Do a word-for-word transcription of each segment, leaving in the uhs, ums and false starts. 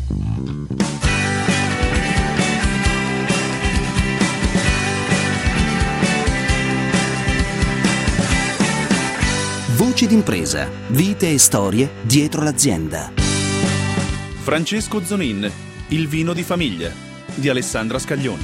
Voci d'impresa, vite e storie dietro l'azienda. Francesco Zonin, il vino di famiglia, di Alessandra Scaglioni.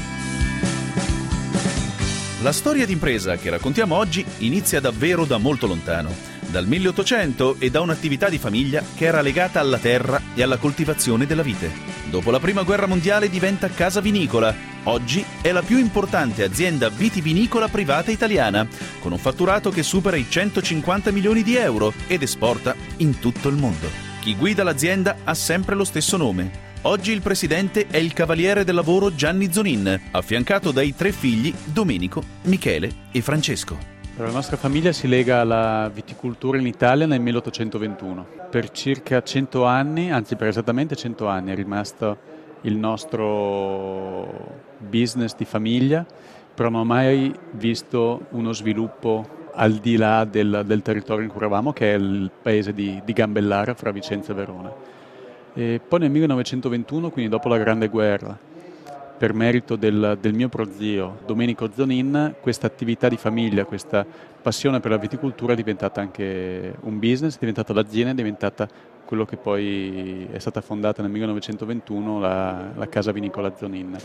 La storia d'impresa che raccontiamo oggi inizia davvero da molto lontano, dal milleottocento e da un'attività di famiglia che era legata alla terra e alla coltivazione della vite. Dopo la Prima Guerra Mondiale diventa Casa Vinicola. Oggi è la più importante azienda vitivinicola privata italiana, con un fatturato che supera i centocinquanta milioni di euro ed esporta in tutto il mondo. Chi guida l'azienda ha sempre lo stesso nome. Oggi il presidente è il cavaliere del lavoro Gianni Zonin, affiancato dai tre figli Domenico, Michele e Francesco. La nostra famiglia si lega alla viticoltura in Italia nel milleottocentoventuno. Per circa cento anni, anzi per esattamente cento anni, è rimasto il nostro business di famiglia, però non ho mai visto uno sviluppo al di là del, del territorio in cui eravamo, che è il paese di, di Gambellara, fra Vicenza e Verona. E poi nel millenovecentoventuno, quindi dopo la Grande Guerra, per merito del, del mio prozio Domenico Zonin, questa attività di famiglia, questa passione per la viticoltura è diventata anche un business, è diventata l'azienda, è diventata quello che poi è stata fondata nel millenovecentoventuno, la, la Casa Vinicola Zonin.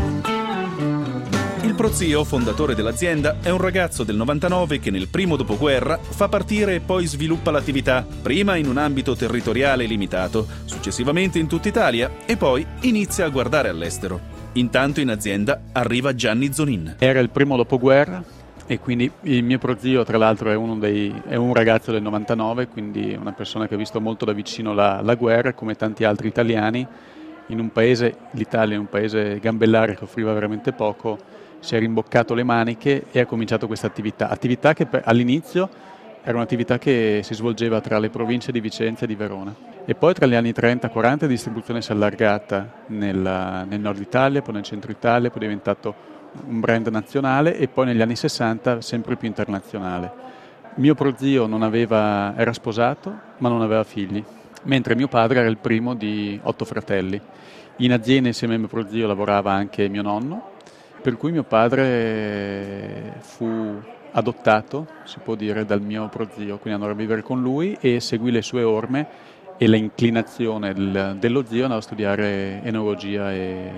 Il prozio, fondatore dell'azienda, è un ragazzo del novantanove che nel primo dopoguerra fa partire e poi sviluppa l'attività, prima in un ambito territoriale limitato, successivamente in tutta Italia e poi inizia a guardare all'estero. Intanto in azienda arriva Gianni Zonin. Era il primo dopoguerra e quindi il mio prozio, tra l'altro, è, uno dei, è un ragazzo del novantanove, quindi una persona che ha visto molto da vicino la, la guerra, come tanti altri italiani. In un paese, l'Italia è un paese gambellare che offriva veramente poco, si è rimboccato le maniche e ha cominciato questa attività. Attività che per, all'inizio era un'attività che si svolgeva tra le province di Vicenza e di Verona. E poi tra gli anni trenta quaranta la distribuzione si è allargata nel, nel nord Italia, poi nel centro Italia, poi è diventato un brand nazionale e poi negli anni sessanta sempre più internazionale. Mio prozio non aveva, era sposato ma non aveva figli, mentre mio padre era il primo di otto fratelli. In azienda insieme a mio prozio lavorava anche mio nonno, per cui mio padre fu adottato, si può dire, dal mio prozio, quindi andò a vivere con lui e seguì le sue orme e l'inclinazione del, dello zio, andò a studiare enologia e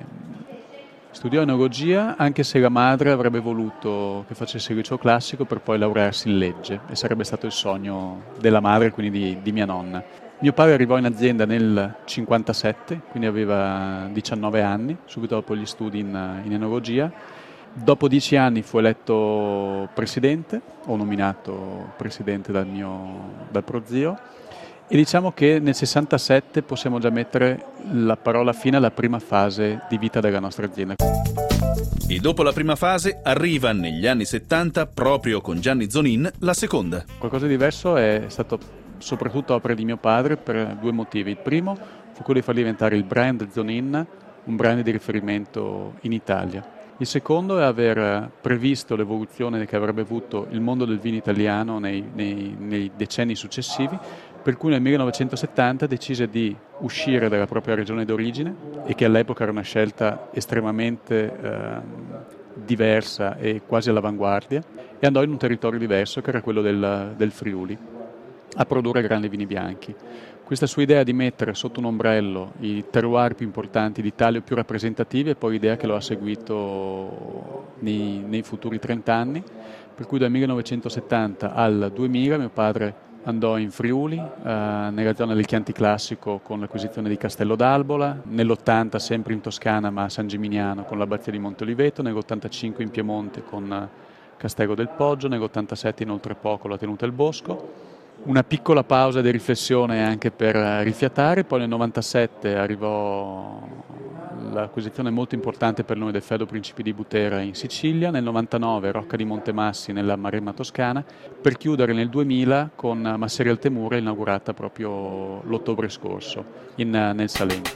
studiò enologia, anche se la madre avrebbe voluto che facesse il liceo classico per poi laurearsi in legge e sarebbe stato il sogno della madre, quindi di, di mia nonna. Mio padre arrivò in azienda nel cinquantasette, quindi aveva diciannove anni, subito dopo gli studi in, in enologia. Dopo dieci anni fu eletto presidente, o nominato presidente dal mio dal prozio, e diciamo che nel sessantasette possiamo già mettere la parola fine alla prima fase di vita della nostra azienda. E dopo la prima fase arriva negli anni settanta, proprio con Gianni Zonin, la seconda. Qualcosa di diverso è stato soprattutto opera di mio padre per due motivi. Il primo fu quello di far diventare il brand Zonin un brand di riferimento in Italia. Il secondo è aver previsto l'evoluzione che avrebbe avuto il mondo del vino italiano nei, nei, nei decenni successivi, per cui nel millenovecentosettanta decise di uscire dalla propria regione d'origine, e che all'epoca era una scelta estremamente eh, diversa e quasi all'avanguardia, e andò in un territorio diverso che era quello del, del Friuli, a produrre grandi vini bianchi. Questa sua idea di mettere sotto un ombrello i terroir più importanti d'Italia, più rappresentativi, è poi idea che lo ha seguito nei, nei futuri trent'anni, per cui dal millenovecentosettanta al duemila mio padre andò in Friuli, eh, nella zona del Chianti Classico con l'acquisizione di Castello d'Albola, nell'ottanta sempre in Toscana ma a San Gimignano con l'abbazia di Montoliveto, nell'ottantacinque in Piemonte con Castello del Poggio, nell'ottantasette inoltre poco la Tenuta del Bosco. Una piccola pausa di riflessione anche per rifiatare, poi nel novantasette arrivò l'acquisizione molto importante per noi del Feudo Principi di Butera in Sicilia, nel novantanove Rocca di Montemassi nella Maremma Toscana, per chiudere nel duemila con Masseria Altemura, inaugurata proprio l'ottobre scorso in, nel Salento.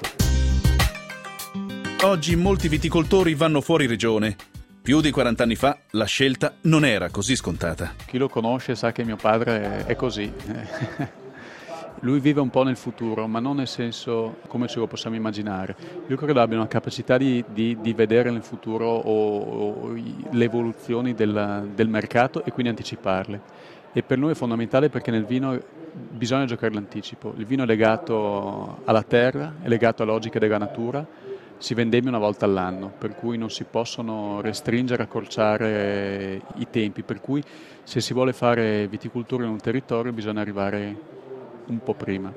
Oggi molti viticoltori vanno fuori regione. Più di quaranta anni fa la scelta non era così scontata. Chi lo conosce sa che mio padre è così. Lui vive un po' nel futuro, ma non nel senso come ce lo possiamo immaginare. Io credo abbia una capacità di, di, di vedere nel futuro o, o le evoluzioni del, del mercato e quindi anticiparle. E per noi è fondamentale perché nel vino bisogna giocare l'anticipo. Il vino è legato alla terra, è legato alla logica della natura, si vendemmia una volta all'anno, per cui non si possono restringere, accorciare i tempi, per cui se si vuole fare viticoltura in un territorio bisogna arrivare un po' prima.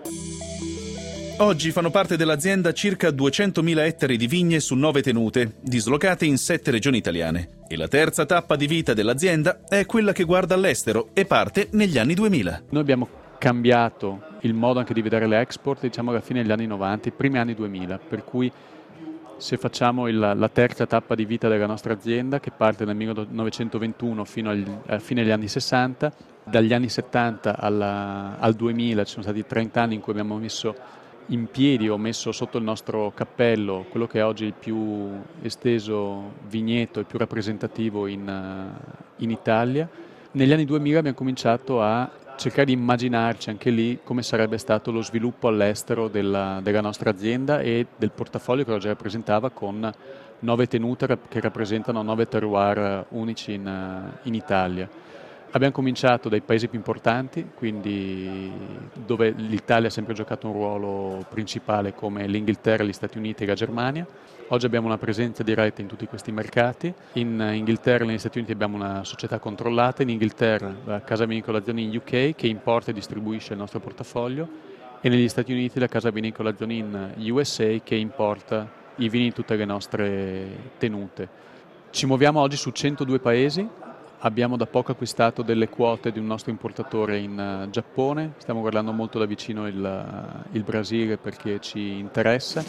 Oggi fanno parte dell'azienda circa duecentomila ettari di vigne su nove tenute, dislocate in sette regioni italiane. E la terza tappa di vita dell'azienda è quella che guarda all'estero e parte negli anni duemila. Noi abbiamo cambiato il modo anche di vedere l'export, diciamo alla fine degli anni novanta, i primi anni duemila, per cui se facciamo il, la terza tappa di vita della nostra azienda, che parte dal millenovecentoventuno fino al, alla fine degli anni sessanta, dagli anni settanta alla, al duemila ci sono stati trenta anni in cui abbiamo messo in piedi o messo sotto il nostro cappello quello che è oggi il più esteso vigneto e più rappresentativo in, in Italia. Negli anni duemila abbiamo cominciato a cercare di immaginarci anche lì come sarebbe stato lo sviluppo all'estero della, della nostra azienda e del portafoglio che oggi rappresentava, con nove tenute che rappresentano nove terroir unici in, in Italia. Abbiamo cominciato dai paesi più importanti, quindi dove l'Italia ha sempre giocato un ruolo principale, come l'Inghilterra, gli Stati Uniti e la Germania. Oggi abbiamo una presenza diretta in tutti questi mercati. In Inghilterra e negli Stati Uniti abbiamo una società controllata. In Inghilterra la casa vinicola Zonin U K che importa e distribuisce il nostro portafoglio, e negli Stati Uniti la casa vinicola Zonin U S A che importa i vini in tutte le nostre tenute. Ci muoviamo oggi su centodue paesi. Abbiamo da poco acquistato delle quote di un nostro importatore in uh, Giappone, stiamo guardando molto da vicino il, uh, il Brasile perché ci interessa.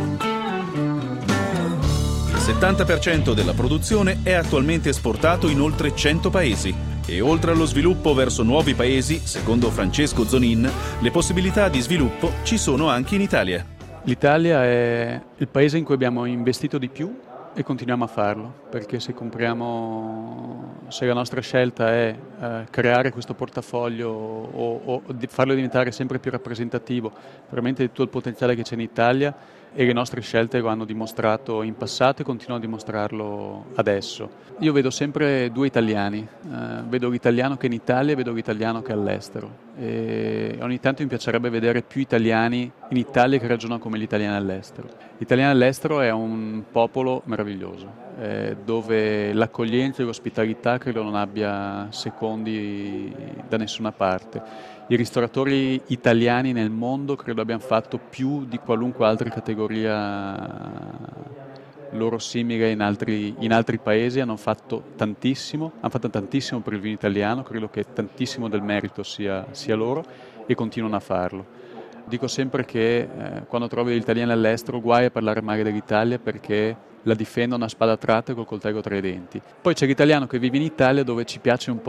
Il settanta per cento della produzione è attualmente esportato in oltre cento paesi e oltre allo sviluppo verso nuovi paesi, secondo Francesco Zonin, le possibilità di sviluppo ci sono anche in Italia. L'Italia è il paese in cui abbiamo investito di più e continuiamo a farlo, perché se compriamo, se la nostra scelta è eh, creare questo portafoglio o, o di farlo diventare sempre più rappresentativo veramente di tutto il potenziale che c'è in Italia, e le nostre scelte lo hanno dimostrato in passato e continuano a dimostrarlo adesso. Io vedo sempre due italiani, eh, vedo l'italiano che è in Italia e vedo l'italiano che è all'estero, e ogni tanto mi piacerebbe vedere più italiani in Italia che ragionano come gli italiani all'estero. L'italiano all'estero è un popolo meraviglioso, eh, dove l'accoglienza e l'ospitalità credo non abbia secondi da nessuna parte. I ristoratori italiani nel mondo credo abbiano fatto più di qualunque altra categoria loro simile in altri, in altri paesi, hanno fatto tantissimo, hanno fatto tantissimo per il vino italiano, credo che tantissimo del merito sia, sia loro, e continuano a farlo. Dico sempre che eh, quando trovi gli italiani all'estero guai a parlare male dell'Italia, perché la difendono a spada tratta e col coltello tra i denti. Poi c'è l'italiano che vive in Italia, dove ci piace un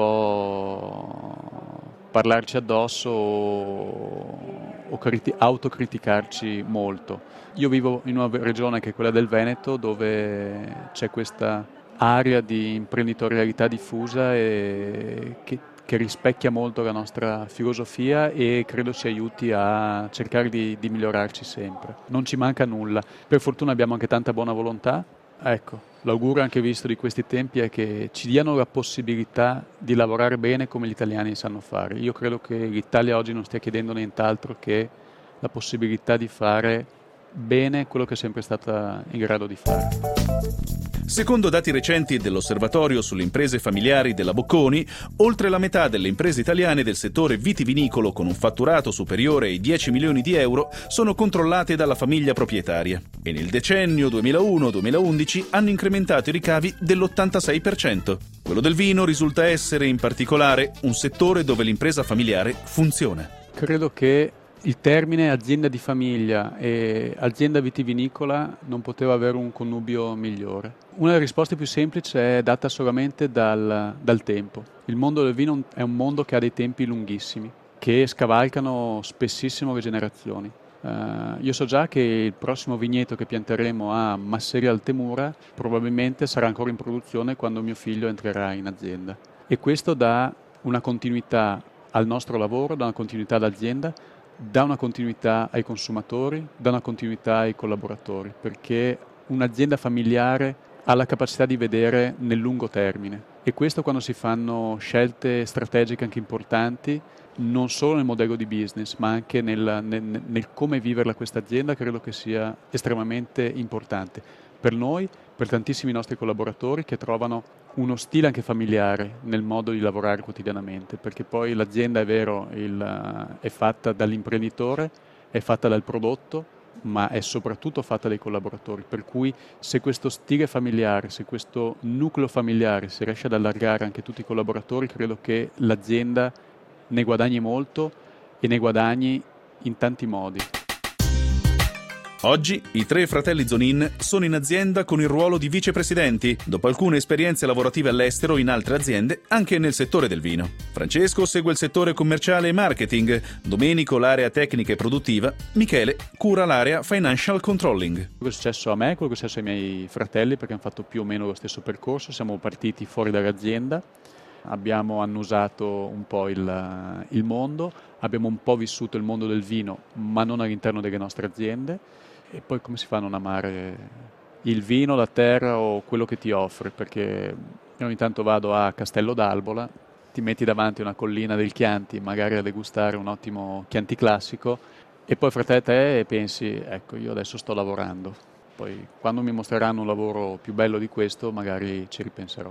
po' parlarci addosso o, o criti- autocriticarci molto. Io vivo in una regione che è quella del Veneto, dove c'è questa area di imprenditorialità diffusa e che, che rispecchia molto la nostra filosofia, e credo ci aiuti a cercare di, di migliorarci sempre. Non ci manca nulla. Per fortuna abbiamo anche tanta buona volontà. Ecco, l'augurio anche visto di questi tempi è che ci diano la possibilità di lavorare bene come gli italiani sanno fare. Io credo che l'Italia oggi non stia chiedendo nient'altro che la possibilità di fare bene quello che è sempre stata in grado di fare. Secondo dati recenti dell'Osservatorio sulle imprese familiari della Bocconi, oltre la metà delle imprese italiane del settore vitivinicolo con un fatturato superiore ai dieci milioni di euro sono controllate dalla famiglia proprietaria, e nel decennio duemilauno duemilaundici hanno incrementato i ricavi dell'ottantasei per cento. Quello del vino risulta essere in particolare un settore dove l'impresa familiare funziona. Credo che il termine azienda di famiglia e azienda vitivinicola non poteva avere un connubio migliore. Una delle risposte più semplici è data solamente dal, dal tempo. Il mondo del vino è un mondo che ha dei tempi lunghissimi, che scavalcano spessissimo le generazioni. Uh, io so già che il prossimo vigneto che pianteremo a Masseria Altemura probabilmente sarà ancora in produzione quando mio figlio entrerà in azienda. E questo dà una continuità al nostro lavoro, dà una continuità all'azienda, dà una continuità ai consumatori, dà una continuità ai collaboratori, perché un'azienda familiare ha la capacità di vedere nel lungo termine e questo quando si fanno scelte strategiche anche importanti, non solo nel modello di business ma anche nel, nel, nel come viverla questa azienda, credo che sia estremamente importante per noi, per tantissimi nostri collaboratori che trovano uno stile anche familiare nel modo di lavorare quotidianamente, perché poi l'azienda è vero, il, è fatta dall'imprenditore, è fatta dal prodotto, ma è soprattutto fatta dai collaboratori, per cui se questo stile familiare, se questo nucleo familiare si riesce ad allargare anche tutti i collaboratori, credo che l'azienda ne guadagni molto e ne guadagni in tanti modi. Oggi i tre fratelli Zonin sono in azienda con il ruolo di vicepresidenti, dopo alcune esperienze lavorative all'estero in altre aziende, anche nel settore del vino. Francesco segue il settore commerciale e marketing, Domenico l'area tecnica e produttiva, Michele cura l'area financial controlling. Quello che è successo a me, quello che è successo ai miei fratelli, perché hanno fatto più o meno lo stesso percorso, siamo partiti fuori dall'azienda, abbiamo annusato un po' il, il mondo, abbiamo un po' vissuto il mondo del vino, ma non all'interno delle nostre aziende. E poi come si fa a non amare il vino, la terra o quello che ti offre? Perché ogni tanto vado a Castello d'Albola, ti metti davanti una collina del Chianti, magari a degustare un ottimo Chianti classico e poi fra te e te pensi, ecco, io adesso sto lavorando. Poi quando mi mostreranno un lavoro più bello di questo magari ci ripenserò.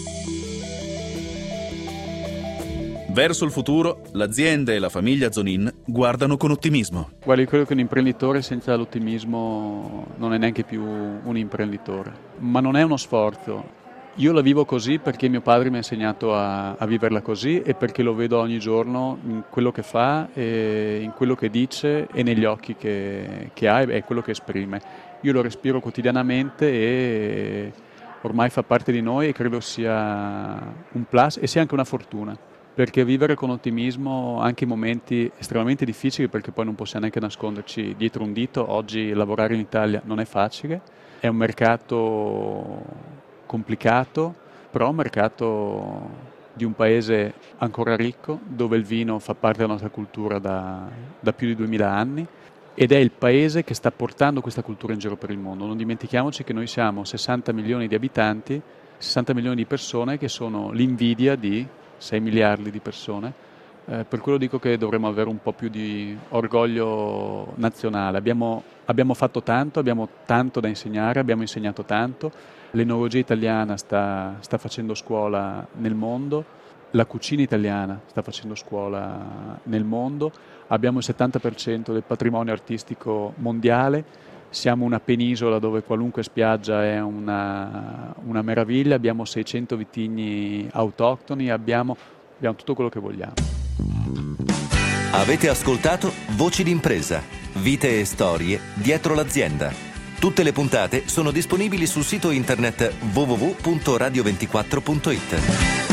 Verso il futuro, l'azienda e la famiglia Zonin guardano con ottimismo. Guarda, io credo che un imprenditore senza l'ottimismo non è neanche più un imprenditore, ma non è uno sforzo. Io la vivo così perché mio padre mi ha insegnato a, a viverla così e perché lo vedo ogni giorno in quello che fa, e in quello che dice e negli occhi che, che ha e quello che esprime. Io lo respiro quotidianamente e ormai fa parte di noi e credo sia un plus e sia anche una fortuna. Perché vivere con ottimismo anche in momenti estremamente difficili, perché poi non possiamo neanche nasconderci dietro un dito, oggi lavorare in Italia non è facile, è un mercato complicato, però un mercato di un paese ancora ricco, dove il vino fa parte della nostra cultura da, da più di duemila anni ed è il paese che sta portando questa cultura in giro per il mondo. Non dimentichiamoci che noi siamo sessanta milioni di abitanti, sessanta milioni di persone che sono l'invidia di sei miliardi di persone, eh, per quello dico che dovremmo avere un po' più di orgoglio nazionale. Abbiamo, abbiamo fatto tanto, abbiamo tanto da insegnare, abbiamo insegnato tanto, l'enologia italiana sta, sta facendo scuola nel mondo, la cucina italiana sta facendo scuola nel mondo, abbiamo il settanta per cento del patrimonio artistico mondiale, siamo una penisola dove qualunque spiaggia è una, una meraviglia, abbiamo seicento vitigni autoctoni, abbiamo, abbiamo tutto quello che vogliamo. Avete ascoltato Voci d'impresa, vite e storie dietro l'azienda. Tutte le puntate sono disponibili sul sito internet w w w punto radio ventiquattro punto it.